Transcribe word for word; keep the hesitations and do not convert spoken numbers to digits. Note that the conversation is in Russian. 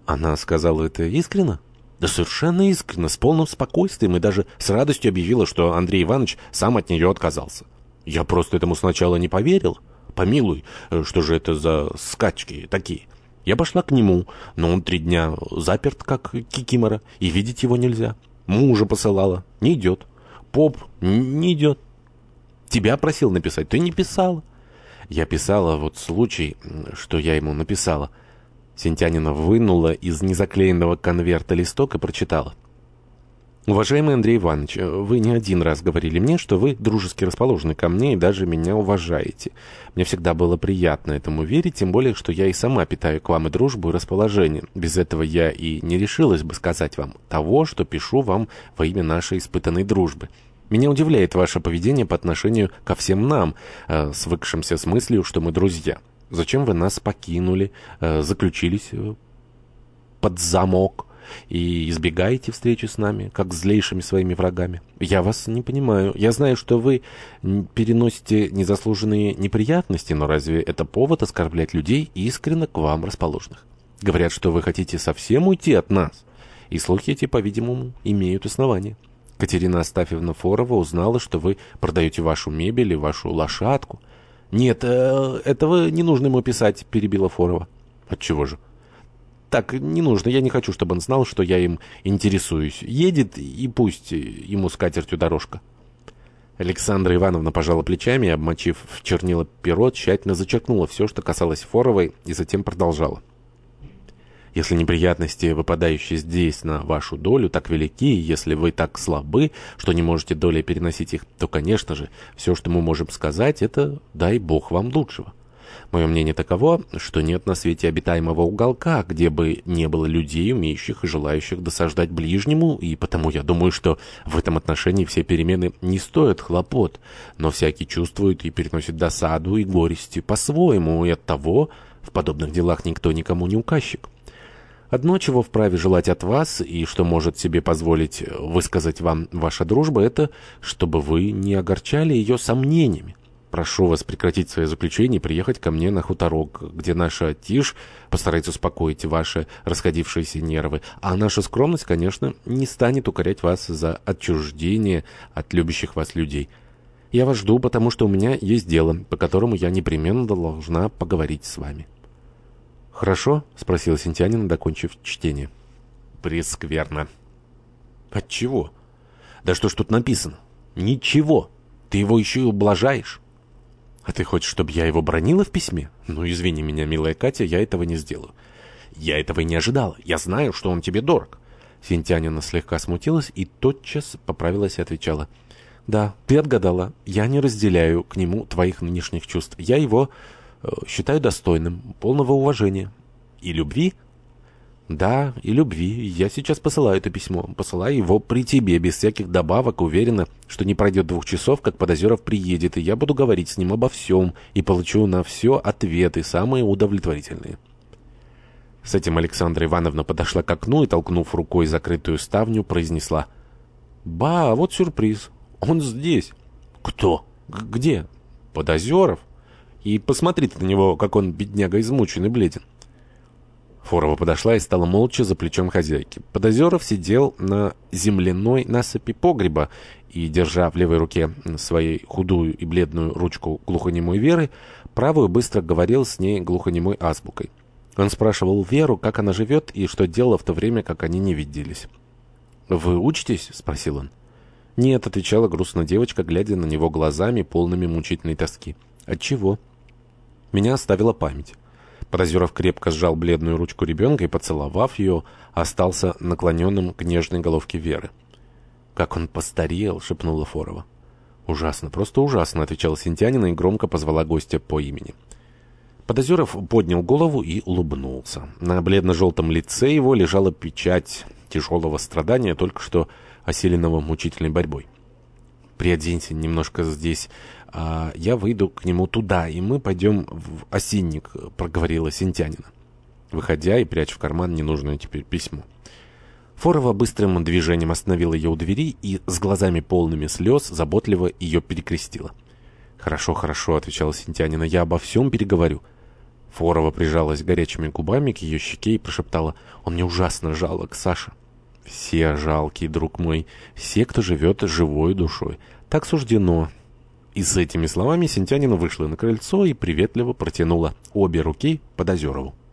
Она сказала это искренно? Да совершенно искренно, с полным спокойствием и даже с радостью объявила, что Андрей Иванович сам от нее отказался. Я просто этому сначала не поверил. Помилуй, что же это за скачки такие? Я пошла к нему, но он три дня заперт, как кикимора, и видеть его нельзя. Мужа посылала, не идет. Поп не идет. Тебя просил написать, ты не писала. Я писала, вот случай, что я ему написала. Сентянина вынула из незаклеенного конверта листок и прочитала. «Уважаемый Андрей Иванович, вы не один раз говорили мне, что вы дружески расположены ко мне и даже меня уважаете. Мне всегда было приятно этому верить, тем более, что я и сама питаю к вам и дружбу, и расположение. Без этого я и не решилась бы сказать вам того, что пишу вам во имя нашей испытанной дружбы. Меня удивляет ваше поведение по отношению ко всем нам, э, свыкшимся с мыслью, что мы друзья. Зачем вы нас покинули, э, заключились э, под замок и избегаете встречи с нами, как с злейшими своими врагами? Я вас не понимаю. Я знаю, что вы переносите незаслуженные неприятности, но разве это повод оскорблять людей, искренне к вам расположенных? Говорят, что вы хотите совсем уйти от нас, и слухи эти, по-видимому, имеют основания. Катерина Астафьевна Форова узнала, что вы продаете вашу мебель и вашу лошадку. «Нет, этого не нужно ему писать», — перебила Форова. «Отчего же?» «Так, не нужно. Я не хочу, чтобы он знал, что я им интересуюсь. Едет, и пусть ему скатертью дорожка». Александра Ивановна пожала плечами и, обмочив в чернила перо, тщательно зачеркнула все, что касалось Форовой, и затем продолжала. «Если неприятности, выпадающие здесь на вашу долю, так велики, и если вы так слабы, что не можете долей переносить их, то, конечно же, все, что мы можем сказать, это «дай Бог вам лучшего». Мое мнение таково, что нет на свете обитаемого уголка, где бы не было людей, умеющих и желающих досаждать ближнему, и потому я думаю, что в этом отношении все перемены не стоят хлопот, но всякий чувствует и переносит досаду и горести по-своему, и оттого в подобных делах никто никому не указчик. Одно, чего вправе желать от вас, и что может себе позволить высказать вам ваша дружба, это чтобы вы не огорчали ее сомнениями. Прошу вас прекратить свое заключение и приехать ко мне на хуторок, где наша тишь постарается успокоить ваши расходившиеся нервы, а наша скромность, конечно, не станет укорять вас за отчуждение от любящих вас людей. Я вас жду, потому что у меня есть дело, по которому я непременно должна поговорить с вами». «Хорошо?» — спросила Сентянина, докончив чтение. «Прескверно». «Отчего?» «Да что ж тут написано?» «Ничего. Ты его еще и ублажаешь». «А ты хочешь, чтобы я его бранила в письме? Ну, извини меня, милая Катя, я этого не сделаю». «Я этого и не ожидала. Я знаю, что он тебе дорог». Сентянина слегка смутилась и тотчас поправилась и отвечала. «Да, ты отгадала. Я не разделяю к нему твоих нынешних чувств. Я его э, считаю достойным, полного уважения». «И любви?» «Да, и любви. Я сейчас посылаю это письмо. Посылаю его при тебе, без всяких добавок, уверена, что не пройдет двух часов, как Подозеров приедет, и я буду говорить с ним обо всем, и получу на все ответы, самые удовлетворительные». С этим Александра Ивановна подошла к окну и, толкнув рукой закрытую ставню, произнесла: «Ба, вот сюрприз. Он здесь». «Кто? Г- Где?» «Подозеров. И посмотри ты на него, как он, бедняга, измучен и бледен». Форова подошла и стала молча за плечом хозяйки. Подозеров сидел на земляной насыпи погреба и, держа в левой руке своей худую и бледную ручку глухонемой Веры, правую быстро говорил с ней глухонемой азбукой. Он спрашивал Веру, как она живет и что делала в то время, как они не виделись. «Вы учитесь?» — спросил он. «Нет», — отвечала грустно девочка, глядя на него глазами, полными мучительной тоски. «Отчего?» «Меня оставила память». Подозеров крепко сжал бледную ручку ребенка и, поцеловав ее, остался наклоненным к нежной головке Веры. «Как он постарел!» — шепнула Форова. «Ужасно, просто ужасно!» — отвечала Сентянина и громко позвала гостя по имени. Подозеров поднял голову и улыбнулся. На бледно-желтом лице его лежала печать тяжелого страдания, только что осиленного мучительной борьбой. «Приоденься немножко здесь, а я выйду к нему туда, и мы пойдем в осинник», — проговорила Сентянина, выходя и пряча в карман ненужное теперь письмо. Форова быстрым движением остановила ее у двери и с глазами полными слез заботливо ее перекрестила. «Хорошо, хорошо», — отвечала Сентянина, — «я обо всем переговорю». Форова прижалась горячими губами к ее щеке и прошептала: «Он мне ужасно жалок, Саша». «Все жалкие, друг мой, все, кто живет живой душой. Так суждено». И с этими словами Сентянина вышла на крыльцо и приветливо протянула обе руки Подозерову.